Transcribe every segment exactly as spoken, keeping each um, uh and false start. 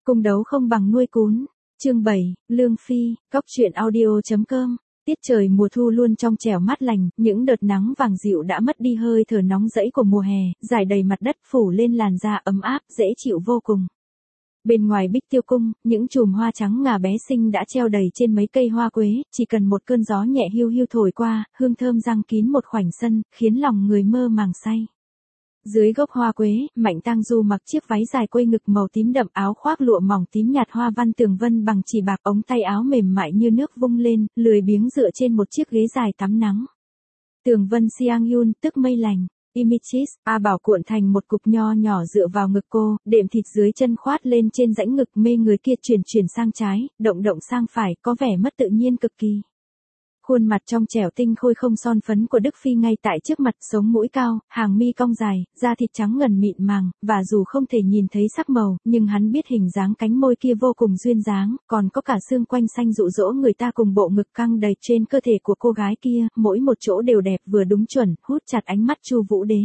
Cung đấu không bằng nuôi cún. Chương bảy, Lương Phi, Cóc truyện audio chấm com. Tiết trời mùa thu luôn trong trẻo mát lành, những đợt nắng vàng dịu đã mất đi hơi thở nóng rẫy của mùa hè, rải đầy mặt đất phủ lên làn da ấm áp, dễ chịu vô cùng. Bên ngoài Bích Tiêu Cung, những chùm hoa trắng ngà bé xinh đã treo đầy trên mấy cây hoa quế, chỉ cần một cơn gió nhẹ hiu hiu thổi qua, hương thơm giăng kín một khoảnh sân, khiến lòng người mơ màng say. Dưới gốc hoa quế, Mạnh Tang Du mặc chiếc váy dài quây ngực màu tím đậm, áo khoác lụa mỏng tím nhạt hoa văn tường vân bằng chỉ bạc, ống tay áo mềm mại như nước vung lên, lười biếng dựa trên một chiếc ghế dài tắm nắng. Tường vân Siang Yun, tức mây lành. Imichis, A Bảo cuộn thành một cục nho nhỏ dựa vào ngực cô, đệm thịt dưới chân khoát lên trên rãnh ngực, mê người kia chuyển chuyển sang trái, động động sang phải, có vẻ mất tự nhiên cực kỳ. Khuôn mặt trong trẻo tinh khôi không son phấn của Đức Phi ngay tại trước mặt, sống mũi cao, hàng mi cong dài, da thịt trắng ngần mịn màng, và dù không thể nhìn thấy sắc màu, nhưng hắn biết hình dáng cánh môi kia vô cùng duyên dáng, còn có cả xương quanh xanh dụ dỗ người ta cùng bộ ngực căng đầy trên cơ thể của cô gái kia, mỗi một chỗ đều đẹp vừa đúng chuẩn, hút chặt ánh mắt Chu Vũ Đế.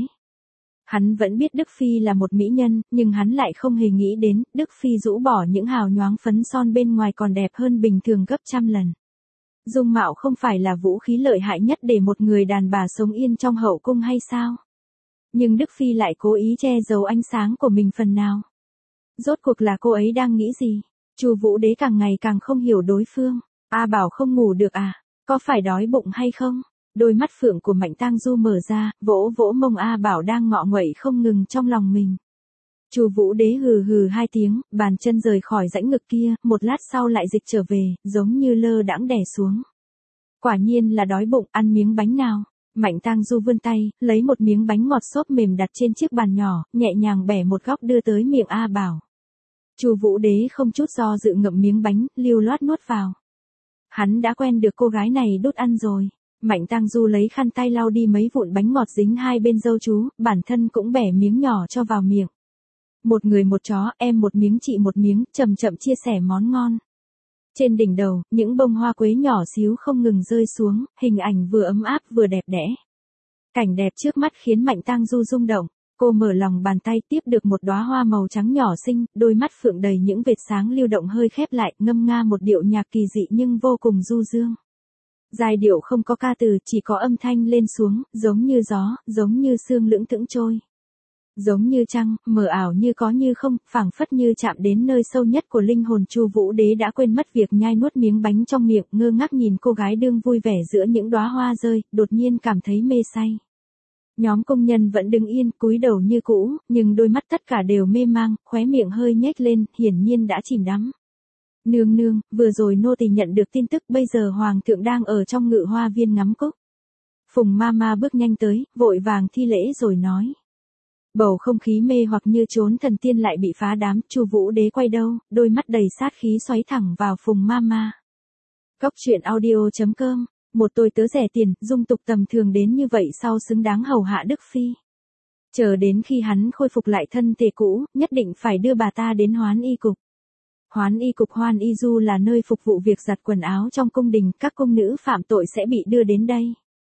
Hắn vẫn biết Đức Phi là một mỹ nhân, nhưng hắn lại không hề nghĩ đến, Đức Phi rũ bỏ những hào nhoáng phấn son bên ngoài còn đẹp hơn bình thường gấp trăm lần. Dung mạo không phải là vũ khí lợi hại nhất để một người đàn bà sống yên trong hậu cung hay sao? Nhưng Đức Phi lại cố ý che giấu ánh sáng của mình phần nào. Rốt cuộc là cô ấy đang nghĩ gì? Chu Vũ Đế càng ngày càng không hiểu đối phương. A Bảo không ngủ được à? Có phải đói bụng hay không? Đôi mắt phượng của Mạnh Tang Du mở ra, vỗ vỗ mông A Bảo đang ngọ nguậy không ngừng trong lòng mình. Chu Vũ Đế hừ hừ hai tiếng, bàn chân rời khỏi rãnh ngực kia, một lát sau lại dịch trở về, giống như lơ đãng đè xuống. Quả nhiên là đói bụng, ăn miếng bánh nào. Mạnh Tang Du vươn tay, lấy một miếng bánh ngọt xốp mềm đặt trên chiếc bàn nhỏ, nhẹ nhàng bẻ một góc đưa tới miệng A Bảo. Chu Vũ Đế không chút do dự ngậm miếng bánh, lưu loát nuốt vào. Hắn đã quen được cô gái này đút ăn rồi. Mạnh Tang Du lấy khăn tay lau đi mấy vụn bánh ngọt dính hai bên râu chú, bản thân cũng bẻ miếng nhỏ cho vào miệng. Một người một chó, em một miếng chị một miếng, chậm chậm chia sẻ món ngon. Trên đỉnh đầu, những bông hoa quế nhỏ xíu không ngừng rơi xuống, hình ảnh vừa ấm áp vừa đẹp đẽ. Cảnh đẹp trước mắt khiến Mạnh Tang Du rung động, cô mở lòng bàn tay tiếp được một đóa hoa màu trắng nhỏ xinh, đôi mắt phượng đầy những vệt sáng lưu động hơi khép lại, ngâm nga một điệu nhạc kỳ dị nhưng vô cùng du dương. Giai điệu không có ca từ, chỉ có âm thanh lên xuống, giống như gió, giống như sương lững thững trôi. Giống như trăng, mờ ảo như có như không, phảng phất như chạm đến nơi sâu nhất của linh hồn. Chu Vũ Đế đã quên mất việc nhai nuốt miếng bánh trong miệng, ngơ ngác nhìn cô gái đương vui vẻ giữa những đóa hoa rơi, đột nhiên cảm thấy mê say. Nhóm công nhân vẫn đứng yên, cúi đầu như cũ, nhưng đôi mắt tất cả đều mê mang, khóe miệng hơi nhếch lên, hiển nhiên đã chìm đắm. Nương nương, vừa rồi nô tỳ nhận được tin tức, bây giờ hoàng thượng đang ở trong Ngự Hoa Viên ngắm cúc. Phùng Mama bước nhanh tới, vội vàng thi lễ rồi nói. Bầu không khí mê hoặc như trốn thần tiên lại bị phá đám, Chu Vũ Đế quay đầu, đôi mắt đầy sát khí xoáy thẳng vào Phùng Mama. Cóc truyện audio chấm com, một tôi tớ rẻ tiền, dung tục tầm thường đến như vậy sao xứng đáng hầu hạ Đức Phi. Chờ đến khi hắn khôi phục lại thân thể cũ, nhất định phải đưa bà ta đến Hoán Y Cục. Hoán Y Cục Hoan Y Du là nơi phục vụ việc giặt quần áo trong cung đình, các cung nữ phạm tội sẽ bị đưa đến đây.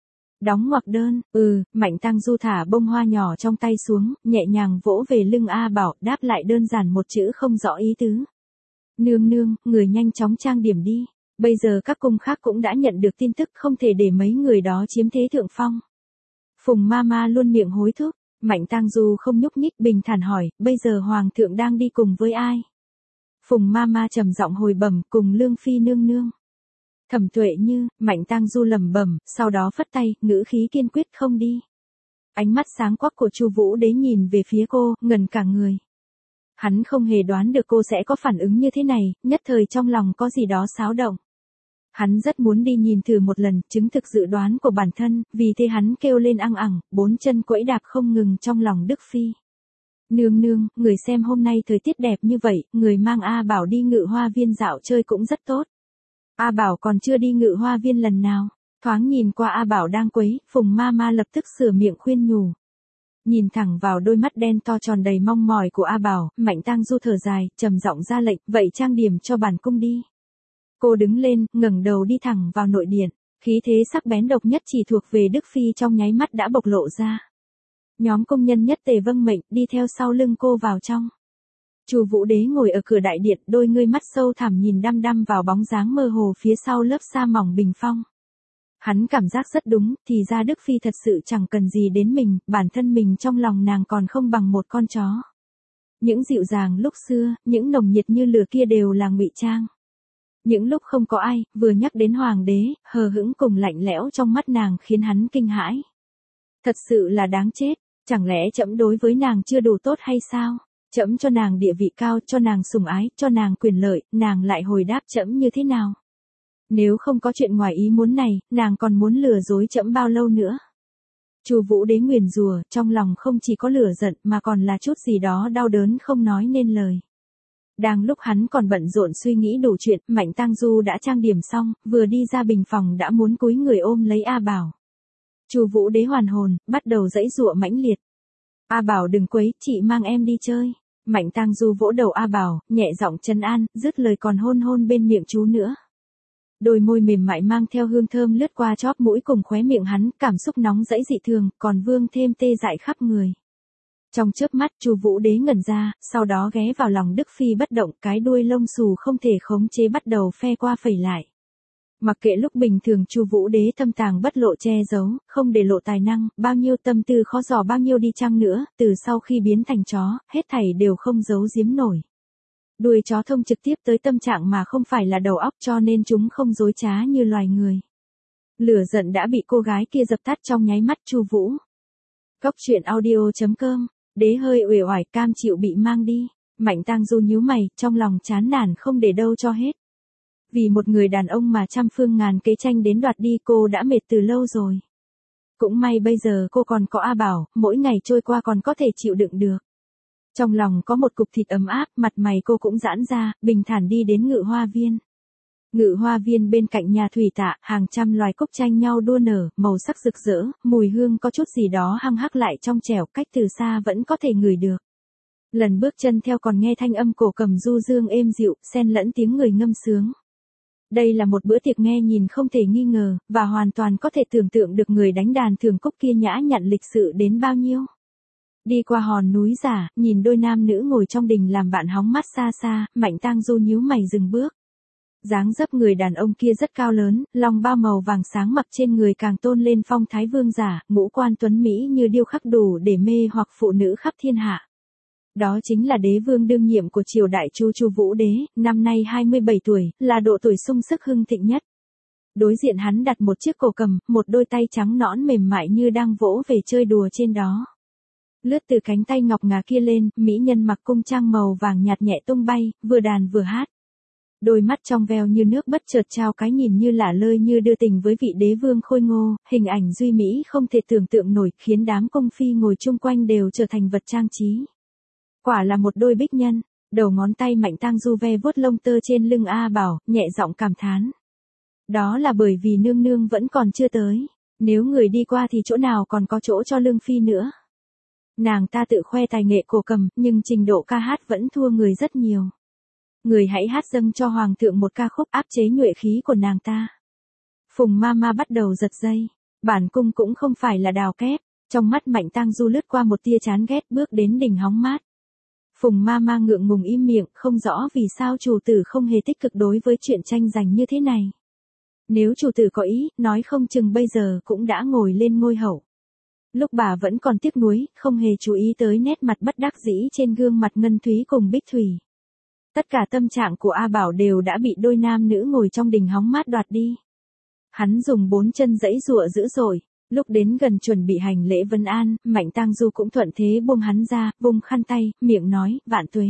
Đóng ngoặc đơn, ừ, Mạnh Tang Du thả bông hoa nhỏ trong tay xuống, nhẹ nhàng vỗ về lưng A Bảo, đáp lại đơn giản một chữ không rõ ý tứ. Nương nương, người nhanh chóng trang điểm đi, bây giờ các cung khác cũng đã nhận được tin tức, không thể để mấy người đó chiếm thế thượng phong. Phùng Mama luôn miệng hối thúc, Mạnh Tang Du không nhúc nhích, bình thản hỏi, bây giờ hoàng thượng đang đi cùng với ai? Phùng Mama trầm giọng hồi bẩm, cùng Lương Phi nương nương. Thẩm Tuệ Như, Mạnh Tang Du lẩm bẩm, sau đó phất tay, ngữ khí kiên quyết không đi. Ánh mắt sáng quắc của Chu Vũ Đế nhìn về phía cô, ngẩn cả người. Hắn không hề đoán được cô sẽ có phản ứng như thế này, nhất thời trong lòng có gì đó xáo động. Hắn rất muốn đi nhìn thử một lần, chứng thực dự đoán của bản thân, vì thế hắn kêu lên ăng ẳng, bốn chân quẫy đạp không ngừng trong lòng Đức Phi. Nương nương, người xem hôm nay thời tiết đẹp như vậy, người mang A Bảo đi Ngự Hoa Viên dạo chơi cũng rất tốt. A Bảo còn chưa đi Ngự Hoa Viên lần nào. Thoáng nhìn qua A Bảo đang quấy, Phùng Mama lập tức sửa miệng khuyên nhủ. Nhìn thẳng vào đôi mắt đen to tròn đầy mong mỏi của A Bảo, Mạnh Tang Du thở dài, trầm giọng ra lệnh, vậy trang điểm cho bản cung đi. Cô đứng lên, ngẩng đầu đi thẳng vào nội điện, khí thế sắc bén độc nhất chỉ thuộc về Đức Phi trong nháy mắt đã bộc lộ ra. Nhóm công nhân nhất tề vâng mệnh, đi theo sau lưng cô vào trong. Chu Vũ Đế ngồi ở cửa đại điện, đôi ngươi mắt sâu thẳm nhìn đăm đăm vào bóng dáng mơ hồ phía sau lớp sa mỏng bình phong. Hắn cảm giác rất đúng, thì ra Đức Phi thật sự chẳng cần gì đến mình, bản thân mình trong lòng nàng còn không bằng một con chó. Những dịu dàng lúc xưa, những nồng nhiệt như lửa kia đều là ngụy trang. Những lúc không có ai, vừa nhắc đến hoàng đế, hờ hững cùng lạnh lẽo trong mắt nàng khiến hắn kinh hãi. Thật sự là đáng chết, chẳng lẽ trẫm đối với nàng chưa đủ tốt hay sao? Trẫm cho nàng địa vị cao, cho nàng sủng ái, cho nàng quyền lợi, nàng lại hồi đáp trẫm như thế nào? Nếu không có chuyện ngoài ý muốn này, nàng còn muốn lừa dối trẫm bao lâu nữa? Chu Vũ Đế nguyền rủa, trong lòng không chỉ có lửa giận mà còn là chút gì đó đau đớn không nói nên lời. Đang lúc hắn còn bận rộn suy nghĩ đủ chuyện, Mạnh Tang Du đã trang điểm xong, vừa đi ra bình phòng đã muốn cúi người ôm lấy A Bảo. Chu Vũ Đế hoàn hồn, bắt đầu giãy giụa mãnh liệt. A Bảo đừng quấy, chị mang em đi chơi. Mạnh Tang Du vỗ đầu A Bảo, nhẹ giọng trấn an, dứt lời còn hôn hôn bên miệng chú nữa. Đôi môi mềm mại mang theo hương thơm lướt qua chóp mũi cùng khóe miệng hắn, cảm xúc nóng rẫy dị thường, còn vương thêm tê dại khắp người. Trong chớp mắt, Chu Vũ Đế ngẩn ra, sau đó ghé vào lòng Đức Phi bất động, cái đuôi lông xù không thể khống chế bắt đầu phe qua phẩy lại. Mặc kệ lúc bình thường Chu Vũ Đế thâm tàng bất lộ che giấu, không để lộ tài năng, bao nhiêu tâm tư khó dò bao nhiêu đi chăng nữa, từ sau khi biến thành chó, hết thảy đều không giấu giếm nổi. Đuôi chó thông trực tiếp tới tâm trạng mà không phải là đầu óc, cho nên chúng không dối trá như loài người. Lửa giận đã bị cô gái kia dập tắt trong nháy mắt. Chu Vũ. Cốc truyện audio chấm com. Đế hơi uể oải, cam chịu bị mang đi. Mạnh Tang Du nhíu mày, trong lòng chán nản không để đâu cho hết. Vì một người đàn ông mà trăm phương ngàn kế tranh đến đoạt đi, cô đã mệt từ lâu rồi. Cũng may bây giờ cô còn có A Bảo, mỗi ngày trôi qua còn có thể chịu đựng được. Trong lòng có một cục thịt ấm áp, mặt mày cô cũng giãn ra, bình thản đi đến Ngự Hoa Viên. Ngự Hoa Viên bên cạnh nhà thủy tạ, hàng trăm loài cúc tranh nhau đua nở, màu sắc rực rỡ, mùi hương có chút gì đó hăng hắc lại trong trẻo, cách từ xa vẫn có thể ngửi được. Lần bước chân theo còn nghe thanh âm cổ cầm du dương êm dịu, xen lẫn tiếng người ngâm sướng. Đây là một bữa tiệc nghe nhìn không thể nghi ngờ, và hoàn toàn có thể tưởng tượng được người đánh đàn thường cúc kia nhã nhặn lịch sự đến bao nhiêu. Đi qua hòn núi giả, nhìn đôi nam nữ ngồi trong đình làm bạn hóng mát xa xa, Mạnh Tang Du nhíu mày dừng bước. Dáng dấp người đàn ông kia rất cao lớn, long bao màu vàng sáng mặc trên người càng tôn lên phong thái vương giả, ngũ quan tuấn mỹ như điêu khắc đủ để mê hoặc phụ nữ khắp thiên hạ. Đó chính là đế vương đương nhiệm của triều đại Chu Chu Vũ Đế, năm nay hai mươi bảy tuổi, là độ tuổi sung sức hưng thịnh nhất. Đối diện hắn đặt một chiếc cổ cầm, một đôi tay trắng nõn mềm mại như đang vỗ về chơi đùa trên đó. Lướt từ cánh tay ngọc ngà kia lên, mỹ nhân mặc cung trang màu vàng nhạt nhẹ tung bay, vừa đàn vừa hát. Đôi mắt trong veo như nước bất chợt trao cái nhìn như lả lơi như đưa tình với vị đế vương khôi ngô, hình ảnh duy mỹ không thể tưởng tượng nổi, khiến đám cung phi ngồi chung quanh đều trở thành vật trang trí. Quả là một đôi bích nhân. Đầu ngón tay Mạnh Tang Du ve vuốt lông tơ trên lưng A Bảo, nhẹ giọng cảm thán. Đó là bởi vì nương nương vẫn còn chưa tới. Nếu người đi qua thì chỗ nào còn có chỗ cho lương phi nữa. Nàng ta tự khoe tài nghệ cổ cầm, nhưng trình độ ca hát vẫn thua người rất nhiều. Người hãy hát dâng cho hoàng thượng một ca khúc áp chế nhuệ khí của nàng ta. Phùng ma ma bắt đầu giật dây. Bản cung cũng không phải là đào kép. Trong mắt Mạnh Tang Du lướt qua một tia chán ghét, bước đến đỉnh hóng mát. Phùng ma ma ngượng ngùng im miệng, không rõ vì sao chủ tử không hề tích cực đối với chuyện tranh giành như thế này. Nếu chủ tử có ý, nói không chừng bây giờ cũng đã ngồi lên ngôi hậu. Lúc bà vẫn còn tiếc nuối, không hề chú ý tới nét mặt bất đắc dĩ trên gương mặt Ngân Thúy cùng Bích Thủy. Tất cả tâm trạng của A Bảo đều đã bị đôi nam nữ ngồi trong đình hóng mát đoạt đi. Hắn dùng bốn chân giãy giụa dữ dội. Lúc đến gần chuẩn bị hành lễ vân an, Mạnh Tang Du cũng thuận thế buông hắn ra, vung khăn tay, miệng nói, vạn tuế.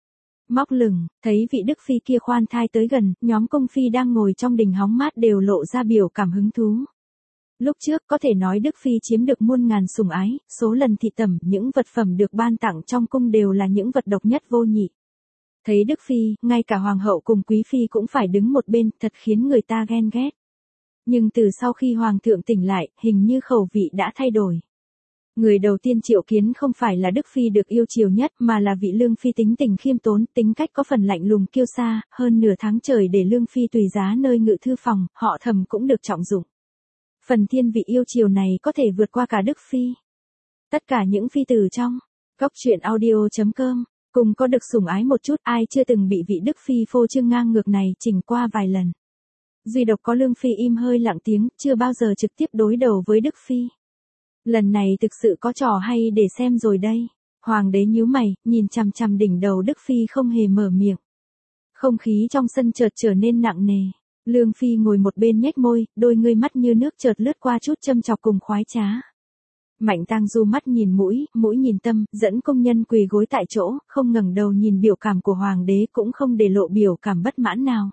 Móc lửng, thấy vị Đức Phi kia khoan thai tới gần, nhóm công phi đang ngồi trong đình hóng mát đều lộ ra biểu cảm hứng thú. Lúc trước có thể nói Đức Phi chiếm được muôn ngàn sủng ái, số lần thị tẩm, những vật phẩm được ban tặng trong cung đều là những vật độc nhất vô nhị. Thấy Đức Phi, ngay cả hoàng hậu cùng quý phi cũng phải đứng một bên, thật khiến người ta ghen ghét. Nhưng từ sau khi hoàng thượng tỉnh lại, hình như khẩu vị đã thay đổi. Người đầu tiên triệu kiến không phải là Đức Phi được yêu chiều nhất, mà là vị Lương Phi tính tình khiêm tốn, tính cách có phần lạnh lùng kiêu sa, hơn nửa tháng trời để Lương Phi tùy giá nơi ngự thư phòng, họ Thầm cũng được trọng dụng. Phần thiên vị yêu chiều này có thể vượt qua cả Đức Phi. Tất cả những phi tử trong Cốc truyện audio chấm com Cùng có được sủng ái một chút, ai chưa từng bị vị Đức Phi phô trương ngang ngược này chỉnh qua vài lần. Duy độc có Lương Phi im hơi lặng tiếng, chưa bao giờ trực tiếp đối đầu với Đức Phi. Lần này thực sự có trò hay để xem rồi đây. Hoàng đế nhíu mày, nhìn chằm chằm đỉnh đầu Đức Phi không hề mở miệng. Không khí trong sân chợt trở nên nặng nề. Lương Phi ngồi một bên nhếch môi, đôi ngươi mắt như nước chợt lướt qua chút châm chọc cùng khoái trá. Mạnh Tang Du mắt nhìn mũi, mũi nhìn tâm, dẫn công nhân quỳ gối tại chỗ, không ngẩng đầu nhìn biểu cảm của hoàng đế cũng không để lộ biểu cảm bất mãn nào.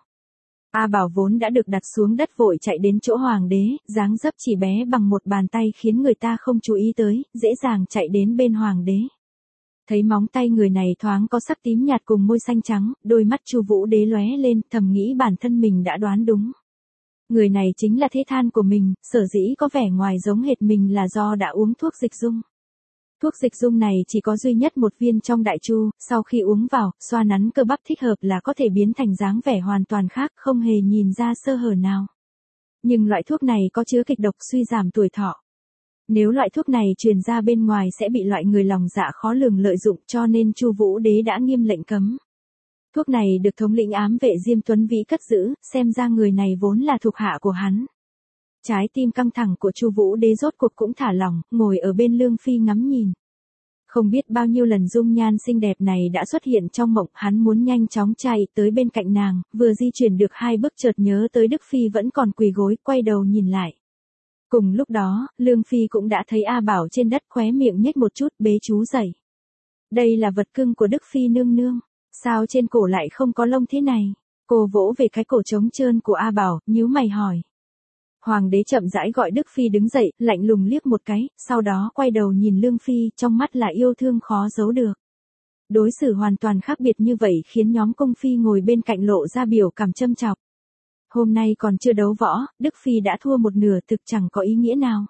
A Bảo vốn đã được đặt xuống đất vội chạy đến chỗ hoàng đế, dáng dấp chỉ bé bằng một bàn tay khiến người ta không chú ý tới, dễ dàng chạy đến bên hoàng đế. Thấy móng tay người này thoáng có sắc tím nhạt cùng môi xanh trắng, đôi mắt Chu Vũ Đế lóe lên, thầm nghĩ bản thân mình đã đoán đúng. Người này chính là thế than của mình, sở dĩ có vẻ ngoài giống hệt mình là do đã uống thuốc dịch dung. Thuốc dịch dung này chỉ có duy nhất một viên trong đại chu, sau khi uống vào, xoa nắn cơ bắp thích hợp là có thể biến thành dáng vẻ hoàn toàn khác, không hề nhìn ra sơ hở nào. Nhưng loại thuốc này có chứa kịch độc suy giảm tuổi thọ. Nếu loại thuốc này truyền ra bên ngoài sẽ bị loại người lòng dạ khó lường lợi dụng, cho nên Chu Vũ Đế đã nghiêm lệnh cấm. Thuốc này được thống lĩnh ám vệ Diêm Tuấn Vĩ cất giữ, xem ra người này vốn là thuộc hạ của hắn. Trái tim căng thẳng của Chu Vũ Đế rốt cuộc cũng thả lỏng, ngồi ở bên Lương Phi ngắm nhìn. Không biết bao nhiêu lần dung nhan xinh đẹp này đã xuất hiện trong mộng, hắn muốn nhanh chóng chạy tới bên cạnh nàng, vừa di chuyển được hai bước chợt nhớ tới Đức Phi vẫn còn quỳ gối, quay đầu nhìn lại. Cùng lúc đó, Lương Phi cũng đã thấy A Bảo trên đất, khóe miệng nhếch một chút, bế chú dậy. Đây là vật cưng của Đức Phi nương nương, sao trên cổ lại không có lông thế này? Cô vỗ về cái cổ trống trơn của A Bảo, nhíu mày hỏi. Hoàng đế chậm rãi gọi Đức Phi đứng dậy, lạnh lùng liếc một cái, sau đó quay đầu nhìn Lương Phi, trong mắt là yêu thương khó giấu được. Đối xử hoàn toàn khác biệt như vậy khiến nhóm công phi ngồi bên cạnh lộ ra biểu cảm châm chọc. Hôm nay còn chưa đấu võ, Đức Phi đã thua một nửa, thực chẳng có ý nghĩa nào.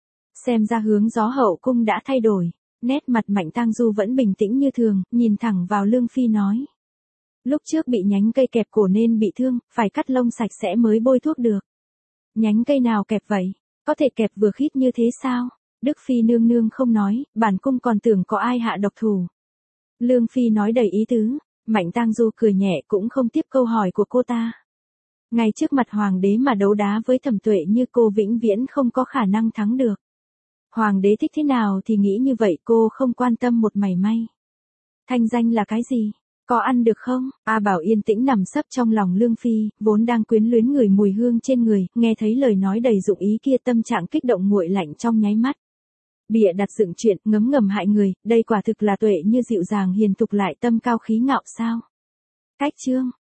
Xem ra hướng gió hậu cung đã thay đổi, nét mặt Mạnh Tang Du vẫn bình tĩnh như thường, nhìn thẳng vào Lương Phi nói. Lúc trước bị nhánh cây kẹp cổ nên bị thương, phải cắt lông sạch sẽ mới bôi thuốc được. Nhánh cây nào kẹp vậy? Có thể kẹp vừa khít như thế sao? Đức Phi nương nương không nói, bản cung còn tưởng có ai hạ độc thủ. Lương Phi nói đầy ý tứ, Mạnh Tang Du cười nhẹ cũng không tiếp câu hỏi của cô ta. Ngay trước mặt hoàng đế mà đấu đá với Thẩm Tuệ như cô vĩnh viễn không có khả năng thắng được. Hoàng đế thích thế nào thì nghĩ như vậy, cô không quan tâm một mảy may. Thanh danh là cái gì? Có ăn được không? A Bảo yên tĩnh nằm sấp trong lòng Lương Phi, vốn đang quyến luyến người mùi hương trên người, nghe thấy lời nói đầy dụng ý kia tâm trạng kích động nguội lạnh trong nháy mắt. Bịa đặt dựng chuyện, ngấm ngầm hại người, đây quả thực là Tuệ như dịu dàng hiền thục lại tâm cao khí ngạo sao? Cách chương